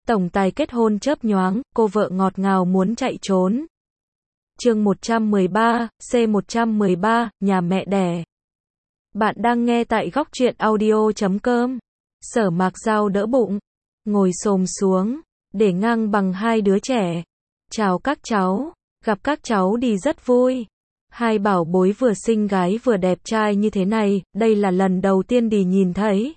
Tổng tài kết hôn chớp nhoáng, cô vợ ngọt ngào muốn chạy trốn. Chương 113, C113, nhà mẹ đẻ. Bạn đang nghe tại góc truyện audio.com. Sở Mạc Dao đỡ bụng, ngồi xổm xuống, để ngang bằng hai đứa trẻ. Chào các cháu, gặp các cháu đi rất vui. Hai bảo bối vừa xinh gái vừa đẹp trai như thế này, đây là lần đầu tiên đi nhìn thấy.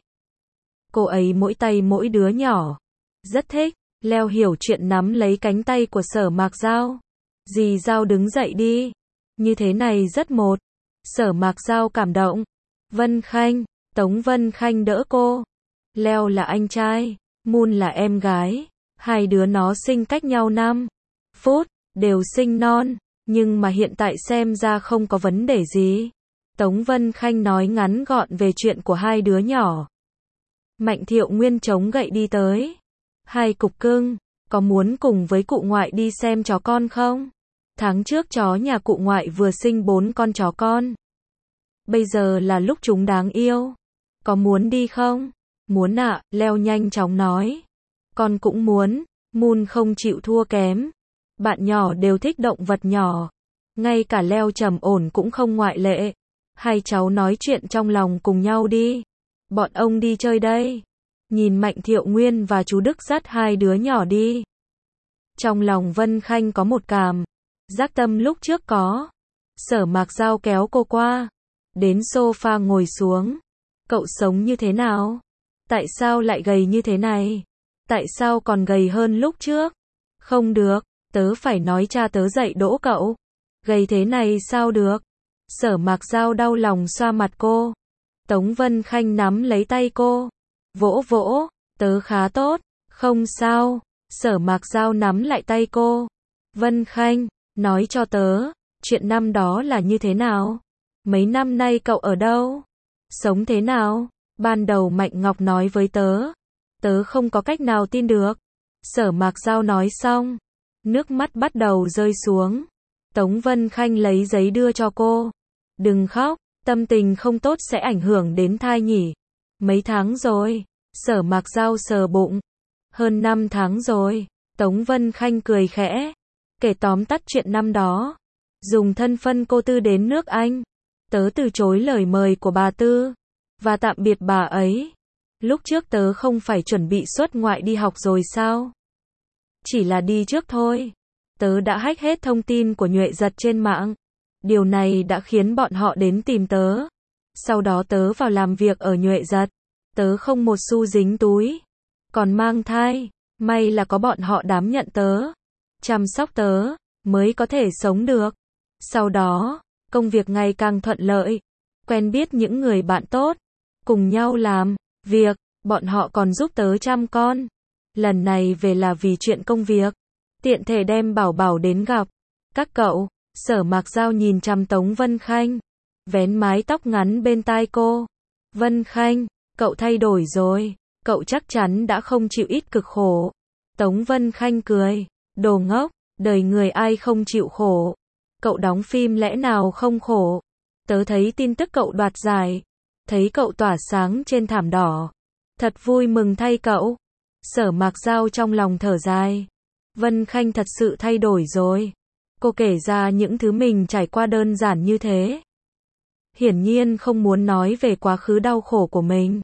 Cô ấy mỗi tay mỗi đứa nhỏ. Rất thích. Leo hiểu chuyện nắm lấy cánh tay của Sở Mạc Dao. Dì Dao đứng dậy đi. Như thế này rất một. Sở Mạc Dao cảm động. Vân Khanh, Tống Vân Khanh đỡ cô. Leo là anh trai, Moon là em gái. Hai đứa nó sinh cách nhau 5 phút, đều sinh non. Nhưng mà hiện tại xem ra không có vấn đề gì. Tống Vân Khanh nói ngắn gọn về chuyện của hai đứa nhỏ. Mạnh Thiệu Nguyên chống gậy đi tới. Hai cục cưng, có muốn cùng với cụ ngoại đi xem chó con không? Tháng trước chó nhà cụ ngoại vừa sinh 4 con chó con. Bây giờ là lúc chúng đáng yêu. Có muốn đi không? Muốn ạ, Leo nhanh chóng nói. Con cũng muốn. Moon không chịu thua kém. Bạn nhỏ đều thích động vật nhỏ. Ngay cả Leo trầm ổn cũng không ngoại lệ. Hai cháu nói chuyện trong lòng cùng nhau đi. Bọn ông đi chơi đây. Nhìn Mạnh Thiệu Nguyên và chú Đức dắt hai đứa nhỏ đi. Trong lòng Vân Khanh có một cảm giác tâm lúc trước có. Sở Mạc Dao kéo cô qua. Đến sofa ngồi xuống. Cậu sống như thế nào? Tại sao lại gầy như thế này? Tại sao còn gầy hơn lúc trước? Không được, tớ phải nói cha tớ dạy dỗ cậu. Gầy thế này sao được? Sở Mạc Dao đau lòng xoa mặt cô. Tống Vân Khanh nắm lấy tay cô. Vỗ vỗ, tớ khá tốt, không sao. Sở Mạc Dao nắm lại tay cô. Vân Khanh, nói cho tớ, chuyện năm đó là như thế nào? Mấy năm nay cậu ở đâu? Sống thế nào? Ban đầu Mạnh Ngọc nói với tớ. Tớ không có cách nào tin được. Sở Mạc Dao nói xong. Nước mắt bắt đầu rơi xuống. Tống Vân Khanh lấy giấy đưa cho cô. Đừng khóc, tâm tình không tốt sẽ ảnh hưởng đến thai nhỉ. Mấy tháng rồi? Sở Mạc Dao sờ bụng. Hơn 5 tháng rồi. Tống Vân Khanh cười khẽ. Kể tóm tắt chuyện năm đó. Dùng thân phận cô Tư đến nước Anh. Tớ từ chối lời mời của bà Tư. Và tạm biệt bà ấy. Lúc trước tớ không phải chuẩn bị xuất ngoại đi học rồi sao? Chỉ là đi trước thôi. Tớ đã hack hết thông tin của Nhuệ Giật trên mạng. Điều này đã khiến bọn họ đến tìm tớ. Sau đó tớ vào làm việc ở Nhuệ Giật. Tớ không một xu dính túi. Còn mang thai. May là có bọn họ đảm nhận tớ. Chăm sóc tớ. Mới có thể sống được. Sau đó, công việc ngày càng thuận lợi. Quen biết những người bạn tốt. Cùng nhau làm việc. Bọn họ còn giúp tớ chăm con. Lần này về là vì chuyện công việc. Tiện thể đem Bảo Bảo đến gặp. Các cậu. Sở Mạc Dao nhìn chằm Tống Vân Khanh. Vén mái tóc ngắn bên tai cô. Vân Khanh, cậu thay đổi rồi. Cậu chắc chắn đã không chịu ít cực khổ. Tống Vân Khanh cười. Đồ ngốc, đời người ai không chịu khổ. Cậu đóng phim lẽ nào không khổ. Tớ thấy tin tức cậu đoạt giải. Thấy cậu tỏa sáng trên thảm đỏ. Thật vui mừng thay cậu. Sở Mạc Dao trong lòng thở dài. Vân Khanh thật sự thay đổi rồi. Cô kể ra những thứ mình trải qua đơn giản như thế. Hiển nhiên không muốn nói về quá khứ đau khổ của mình.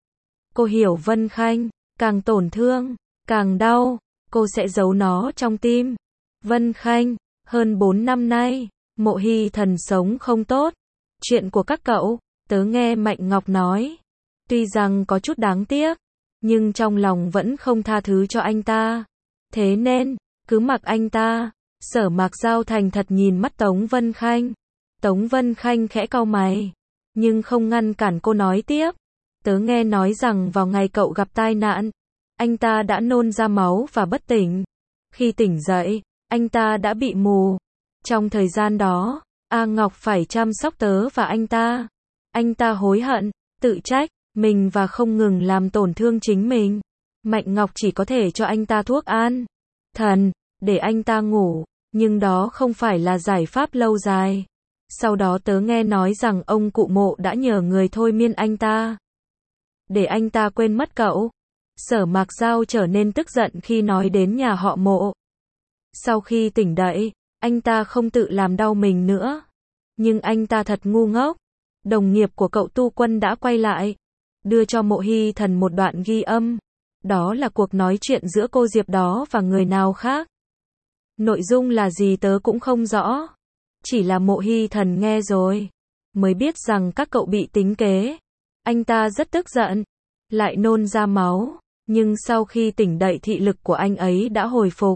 Cô hiểu Vân Khanh, càng tổn thương, càng đau, cô sẽ giấu nó trong tim. Vân Khanh, hơn 4 năm nay, Mộ Hy Thần sống không tốt. Chuyện của các cậu, tớ nghe Mạnh Ngọc nói. Tuy rằng có chút đáng tiếc, nhưng trong lòng vẫn không tha thứ cho anh ta. Thế nên, cứ mặc anh ta. Sở Mạc Dao thành thật nhìn mắt Tống Vân Khanh. Tống Vân Khanh khẽ cau mày, nhưng không ngăn cản cô nói tiếp. Tớ nghe nói rằng vào ngày cậu gặp tai nạn, anh ta đã nôn ra máu và bất tỉnh. Khi tỉnh dậy, anh ta đã bị mù. Trong thời gian đó, A Ngọc phải chăm sóc tớ và anh ta. Anh ta hối hận, tự trách mình và không ngừng làm tổn thương chính mình. Mạnh Ngọc chỉ có thể cho anh ta thuốc an thần để anh ta ngủ, nhưng đó không phải là giải pháp lâu dài. Sau đó tớ nghe nói rằng ông cụ Mộ đã nhờ người thôi miên anh ta để anh ta quên mất cậu. Sở Mạc Dao trở nên tức giận khi nói đến nhà họ Mộ. Sau khi tỉnh dậy, anh ta không tự làm đau mình nữa. Nhưng anh ta thật ngu ngốc. Đồng nghiệp của cậu Tu Quân đã quay lại, đưa cho Mộ Hy Thần một đoạn ghi âm. Đó là cuộc nói chuyện giữa cô Diệp đó và người nào khác. Nội dung là gì tớ cũng không rõ. Chỉ là Mộ Hy Thần nghe rồi mới biết rằng các cậu bị tính kế. Anh ta rất tức giận, lại nôn ra máu. Nhưng sau khi tỉnh dậy thị lực của anh ấy đã hồi phục.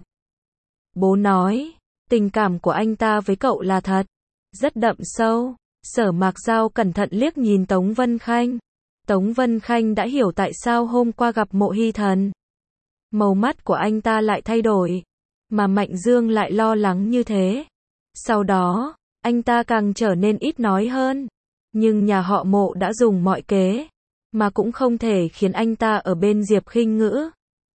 Bố nói, tình cảm của anh ta với cậu là thật, rất đậm sâu. Sở Mạc Dao cẩn thận liếc nhìn Tống Vân Khanh. Tống Vân Khanh đã hiểu tại sao hôm qua gặp Mộ Hy Thần. Màu mắt của anh ta lại thay đổi, mà Mạnh Dương lại lo lắng như thế. Sau đó, anh ta càng trở nên ít nói hơn. Nhưng nhà họ Mộ đã dùng mọi kế, mà cũng không thể khiến anh ta ở bên Diệp Khinh Ngữ.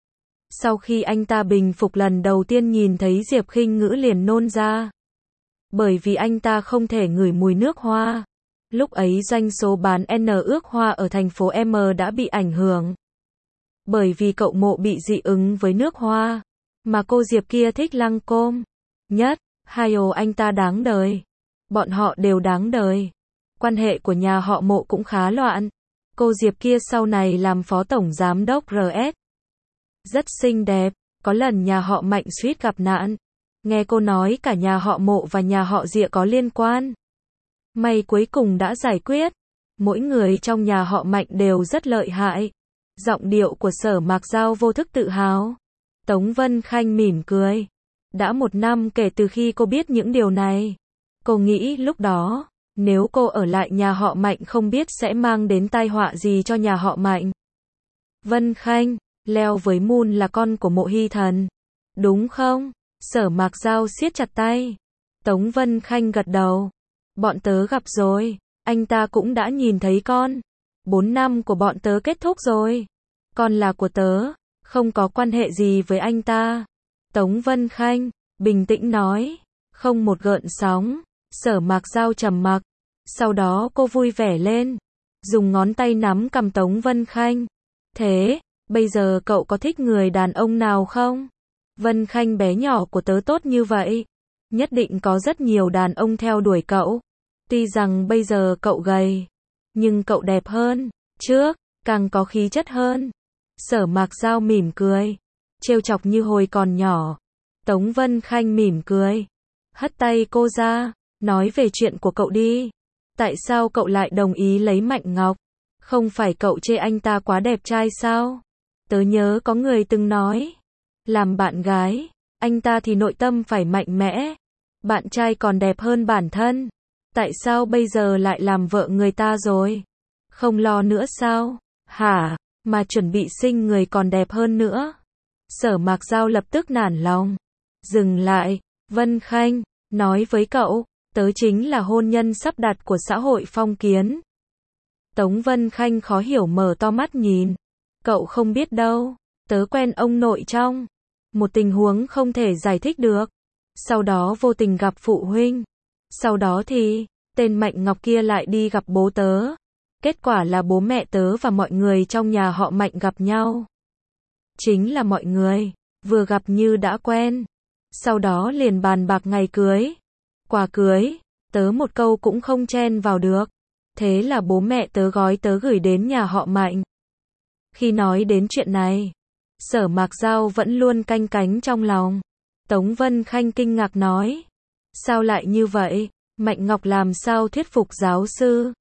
Sau khi anh ta bình phục lần đầu tiên nhìn thấy Diệp Khinh Ngữ liền nôn ra. Bởi vì anh ta không thể ngửi mùi nước hoa. Lúc ấy doanh số bán N ước hoa ở thành phố M đã bị ảnh hưởng. Bởi vì cậu Mộ bị dị ứng với nước hoa. Mà cô Diệp kia thích lăng côm nhất. Anh ta đáng đời. Bọn họ đều đáng đời. Quan hệ của nhà họ Mộ cũng khá loạn. Cô Diệp kia sau này làm phó tổng giám đốc RS. Rất xinh đẹp. Có lần nhà họ Mạnh suýt gặp nạn. Nghe cô nói cả nhà họ Mộ và nhà họ Diệp có liên quan. May cuối cùng đã giải quyết. Mỗi người trong nhà họ Mạnh đều rất lợi hại. Giọng điệu của Sở Mạc Dao vô thức tự hào. Tống Vân Khanh mỉm cười. Đã 1 năm kể từ khi cô biết những điều này. Cô nghĩ lúc đó, nếu cô ở lại nhà họ Mạnh không biết sẽ mang đến tai họa gì cho nhà họ Mạnh. Vân Khanh, Leo với Moon là con của Mộ Hy Thần. Đúng không? Sở Mạc Dao siết chặt tay. Tống Vân Khanh gật đầu. Bọn tớ gặp rồi. Anh ta cũng đã nhìn thấy con. 4 năm của bọn tớ kết thúc rồi. Con là của tớ. Không có quan hệ gì với anh ta. Tống Vân Khanh bình tĩnh nói. Không một gợn sóng. Sở Mạc Dao trầm mặc. Sau đó cô vui vẻ lên. Dùng ngón tay nắm cằm Tống Vân Khanh. Thế, bây giờ cậu có thích người đàn ông nào không? Vân Khanh bé nhỏ của tớ tốt như vậy. Nhất định có rất nhiều đàn ông theo đuổi cậu. Tuy rằng bây giờ cậu gầy. Nhưng cậu đẹp hơn. Trước, càng có khí chất hơn. Sở Mạc Dao mỉm cười. Trêu chọc như hồi còn nhỏ. Tống Vân Khanh mỉm cười. Hất tay cô ra. Nói về chuyện của cậu đi. Tại sao cậu lại đồng ý lấy Mạnh Ngọc? Không phải cậu chê anh ta quá đẹp trai sao? Tớ nhớ có người từng nói. Làm bạn gái, anh ta thì nội tâm phải mạnh mẽ. Bạn trai còn đẹp hơn bản thân. Tại sao bây giờ lại làm vợ người ta rồi? Không lo nữa sao? Hả? Mà chuẩn bị sinh người còn đẹp hơn nữa. Sở Mạc Dao lập tức nản lòng. Dừng lại, Vân Khanh, nói với cậu, tớ chính là hôn nhân sắp đặt của xã hội phong kiến. Tống Vân Khanh khó hiểu mở to mắt nhìn. Cậu không biết đâu, tớ quen ông nội trong một tình huống không thể giải thích được. Sau đó vô tình gặp phụ huynh. Sau đó thì, tên Mạnh Ngọc kia lại đi gặp bố tớ. Kết quả là bố mẹ tớ và mọi người trong nhà họ Mạnh gặp nhau. Chính là mọi người, vừa gặp như đã quen. Sau đó liền bàn bạc ngày cưới. Quà cưới, tớ một câu cũng không chen vào được. Thế là bố mẹ tớ gói tớ gửi đến nhà họ Mạnh. Khi nói đến chuyện này, Sở Mạc Dao vẫn luôn canh cánh trong lòng. Tống Vân Khanh kinh ngạc nói. Sao lại như vậy? Mạnh Ngọc làm sao thuyết phục giáo sư?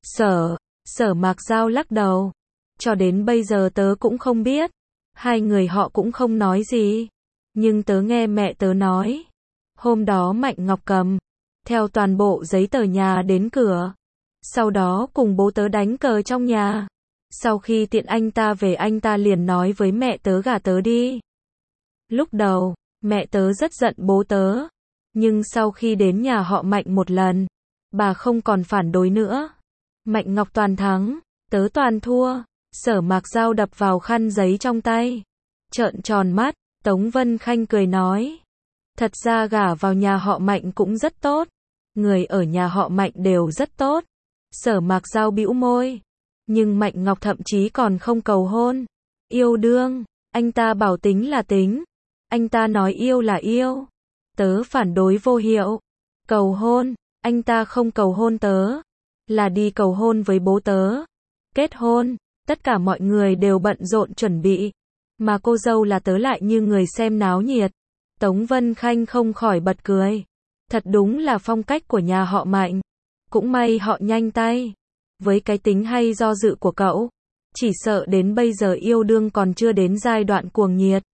Sở Mạc Dao lắc đầu. Cho đến bây giờ tớ cũng không biết. Hai người họ cũng không nói gì. Nhưng tớ nghe mẹ tớ nói. Hôm đó Mạnh Ngọc cầm theo toàn bộ giấy tờ nhà đến cửa. Sau đó cùng bố tớ đánh cờ trong nhà. Sau khi tiện anh ta về anh ta liền nói với mẹ tớ gả tớ đi. Lúc đầu, mẹ tớ rất giận bố tớ. Nhưng sau khi đến nhà họ Mạnh một lần, bà không còn phản đối nữa. Mạnh Ngọc toàn thắng, tớ toàn thua. Sở Mạc Dao đập vào khăn giấy trong tay. Trợn tròn mắt, Tống Vân Khanh cười nói. Thật ra gả vào nhà họ Mạnh cũng rất tốt. Người ở nhà họ Mạnh đều rất tốt. Sở Mạc Dao bĩu môi. Nhưng Mạnh Ngọc thậm chí còn không cầu hôn. Yêu đương, anh ta bảo tính là tính. Anh ta nói yêu là yêu. Tớ phản đối vô hiệu. Cầu hôn, anh ta không cầu hôn tớ, là đi cầu hôn với bố tớ. Kết hôn, tất cả mọi người đều bận rộn chuẩn bị, mà cô dâu là tớ lại như người xem náo nhiệt. Tống Vân Khanh không khỏi bật cười. Thật đúng là phong cách của nhà họ Mạnh. Cũng may họ nhanh tay. Với cái tính hay do dự của cậu, chỉ sợ đến bây giờ yêu đương còn chưa đến giai đoạn cuồng nhiệt.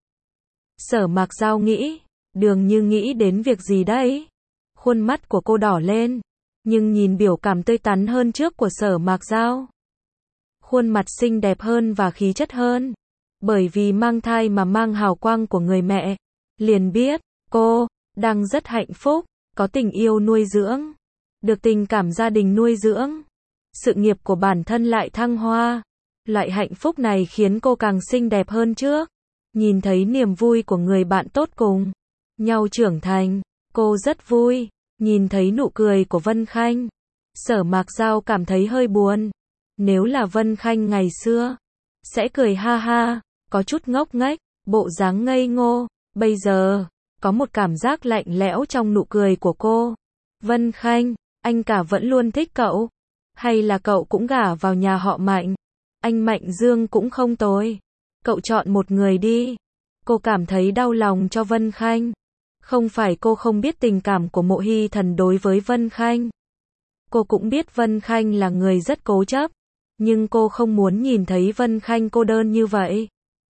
Sở Mạc Giao nghĩ, Đường Như nghĩ đến việc gì đấy? Khuôn mắt của cô đỏ lên, nhưng nhìn biểu cảm tươi tắn hơn trước của Sở Mạc Giao. Khuôn mặt xinh đẹp hơn và khí chất hơn, bởi vì mang thai mà mang hào quang của người mẹ. Liền biết, cô đang rất hạnh phúc, có tình yêu nuôi dưỡng, được tình cảm gia đình nuôi dưỡng, sự nghiệp của bản thân lại thăng hoa. Loại hạnh phúc này khiến cô càng xinh đẹp hơn trước. Nhìn thấy niềm vui của người bạn tốt cùng nhau trưởng thành, cô rất vui. Nhìn thấy nụ cười của Vân Khanh, Sở Mạc Giao cảm thấy hơi buồn. Nếu là Vân Khanh ngày xưa, sẽ cười ha ha, có chút ngốc nghếch, bộ dáng ngây ngô. Bây giờ, có một cảm giác lạnh lẽo trong nụ cười của cô. Vân Khanh, anh cả vẫn luôn thích cậu. Hay là cậu cũng gả vào nhà họ Mạnh? Anh Mạnh Dương cũng không tồi. Cậu chọn một người đi. Cô cảm thấy đau lòng cho Vân Khanh. Không phải cô không biết tình cảm của Mộ Hy Thần đối với Vân Khanh. Cô cũng biết Vân Khanh là người rất cố chấp. Nhưng cô không muốn nhìn thấy Vân Khanh cô đơn như vậy.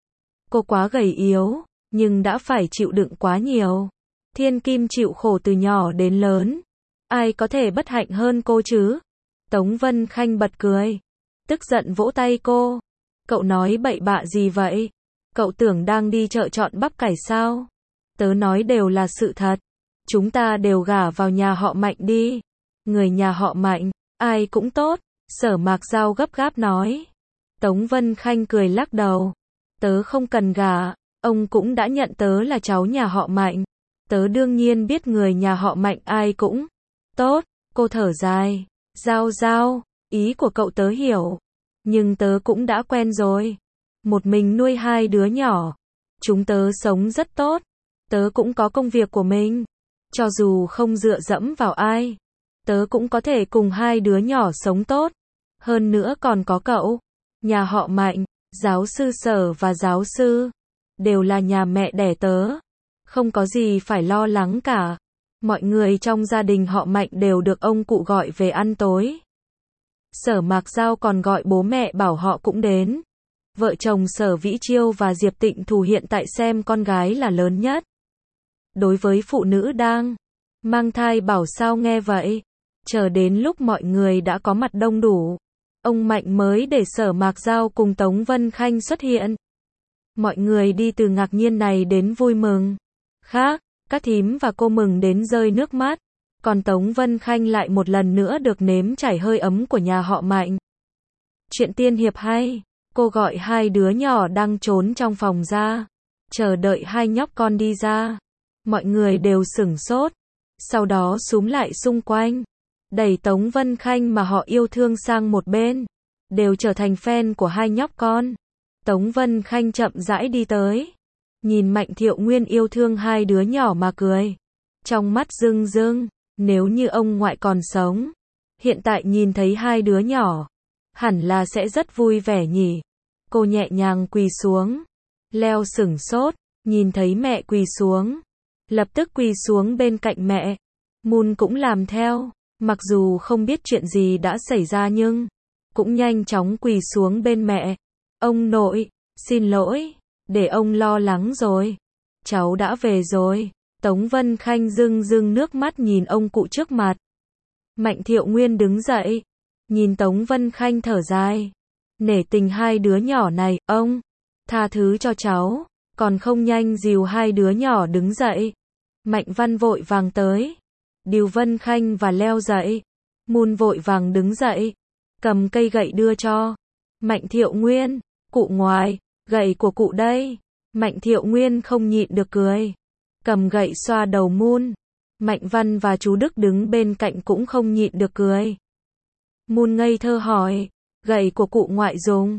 Cô quá gầy yếu, nhưng đã phải chịu đựng quá nhiều. Thiên Kim chịu khổ từ nhỏ đến lớn. Ai có thể bất hạnh hơn cô chứ? Tống Vân Khanh bật cười, tức giận vỗ tay cô. Cậu nói bậy bạ gì vậy? Cậu tưởng đang đi chợ chọn bắp cải sao? Tớ nói đều là sự thật. Chúng ta đều gả vào nhà họ Mạnh đi. Người nhà họ Mạnh, ai cũng tốt. Sở Mạc Giao gấp gáp nói. Tống Vân Khanh cười lắc đầu. Tớ không cần gả. Ông cũng đã nhận tớ là cháu nhà họ Mạnh. Tớ đương nhiên biết người nhà họ Mạnh ai cũng tốt. Cô thở dài. Giao, ý của cậu tớ hiểu. Nhưng tớ cũng đã quen rồi. Một mình nuôi hai đứa nhỏ. Chúng tớ sống rất tốt. Tớ cũng có công việc của mình. Cho dù không dựa dẫm vào ai, tớ cũng có thể cùng hai đứa nhỏ sống tốt. Hơn nữa còn có cậu. Nhà họ Mạnh, giáo sư Sở và giáo sư đều là nhà mẹ đẻ tớ. Không có gì phải lo lắng cả. Mọi người trong gia đình họ Mạnh đều được ông cụ gọi về ăn tối. Sở Mạc Giao còn gọi bố mẹ bảo họ cũng đến. Vợ chồng Sở Vĩ Chiêu và Diệp Tịnh Thù hiện tại xem con gái là lớn nhất. Đối với phụ nữ đang mang thai bảo sao nghe vậy. Chờ đến lúc mọi người đã có mặt đông đủ, ông Mạnh mới để Sở Mạc Giao cùng Tống Vân Khanh xuất hiện. Mọi người đi từ ngạc nhiên này đến vui mừng. Khác, các thím và cô mừng đến rơi nước mắt. Còn Tống Vân Khanh lại một lần nữa được nếm trải hơi ấm của nhà họ Mạnh. Chuyện tiên hiệp hay. Cô gọi hai đứa nhỏ đang trốn trong phòng ra. Chờ đợi hai nhóc con đi ra. Mọi người đều sửng sốt. Sau đó xúm lại xung quanh. Đẩy Tống Vân Khanh mà họ yêu thương sang một bên. Đều trở thành fan của hai nhóc con. Tống Vân Khanh chậm rãi đi tới. Nhìn Mạnh Thiệu Nguyên yêu thương hai đứa nhỏ mà cười. Trong mắt rưng rưng. Nếu như ông ngoại còn sống, hiện tại nhìn thấy hai đứa nhỏ, hẳn là sẽ rất vui vẻ nhỉ. Cô nhẹ nhàng quỳ xuống. Leo sửng sốt, nhìn thấy mẹ quỳ xuống. Lập tức quỳ xuống bên cạnh mẹ. Moon cũng làm theo. Mặc dù không biết chuyện gì đã xảy ra nhưng cũng nhanh chóng quỳ xuống bên mẹ. Ông nội, xin lỗi, để ông lo lắng rồi. Cháu đã về rồi. Tống Vân Khanh rưng rưng nước mắt nhìn ông cụ trước mặt. Mạnh Thiệu Nguyên đứng dậy. Nhìn Tống Vân Khanh thở dài. Nể tình hai đứa nhỏ này, ông, tha thứ cho cháu. Còn không nhanh dìu hai đứa nhỏ đứng dậy. Mạnh Văn vội vàng tới. Điều Vân Khanh và leo dậy. Moon vội vàng đứng dậy. Cầm cây gậy đưa cho. Mạnh Thiệu Nguyên, cụ ngoại, gậy của cụ đây. Mạnh Thiệu Nguyên không nhịn được cười. Cầm gậy xoa đầu Moon. Mạnh Văn và chú Đức đứng bên cạnh cũng không nhịn được cười. Moon ngây thơ hỏi, gậy của cụ ngoại dùng.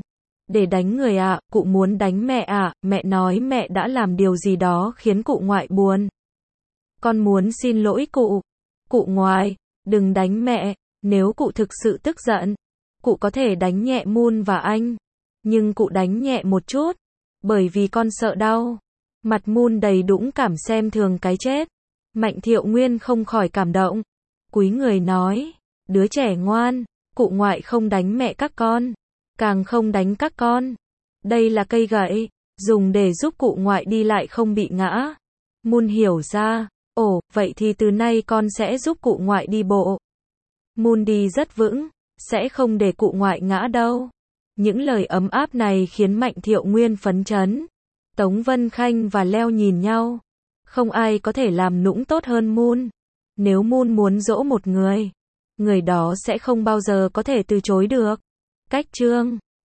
Để đánh người ạ, cụ muốn đánh mẹ ạ, mẹ nói mẹ đã làm điều gì đó khiến cụ ngoại buồn. Con muốn xin lỗi cụ. Cụ ngoại, đừng đánh mẹ, nếu cụ thực sự tức giận, cụ có thể đánh nhẹ Moon và anh. Nhưng cụ đánh nhẹ một chút, bởi vì con sợ đau. Mặt Moon đầy dũng cảm xem thường cái chết. Mạnh Thiệu Nguyên không khỏi cảm động. Cúi người nói, đứa trẻ ngoan, cụ ngoại không đánh mẹ các con, càng không đánh các con. Đây là cây gậy, dùng để giúp cụ ngoại đi lại không bị ngã. Moon hiểu ra, ồ, vậy thì từ nay con sẽ giúp cụ ngoại đi bộ. Moon đi rất vững, sẽ không để cụ ngoại ngã đâu. Những lời ấm áp này khiến Mạnh Thiệu Nguyên phấn chấn. Tống Vân Khanh và Leo nhìn nhau. Không ai có thể làm nũng tốt hơn Moon. Nếu Moon muốn dỗ một người, người đó sẽ không bao giờ có thể từ chối được. Cách chương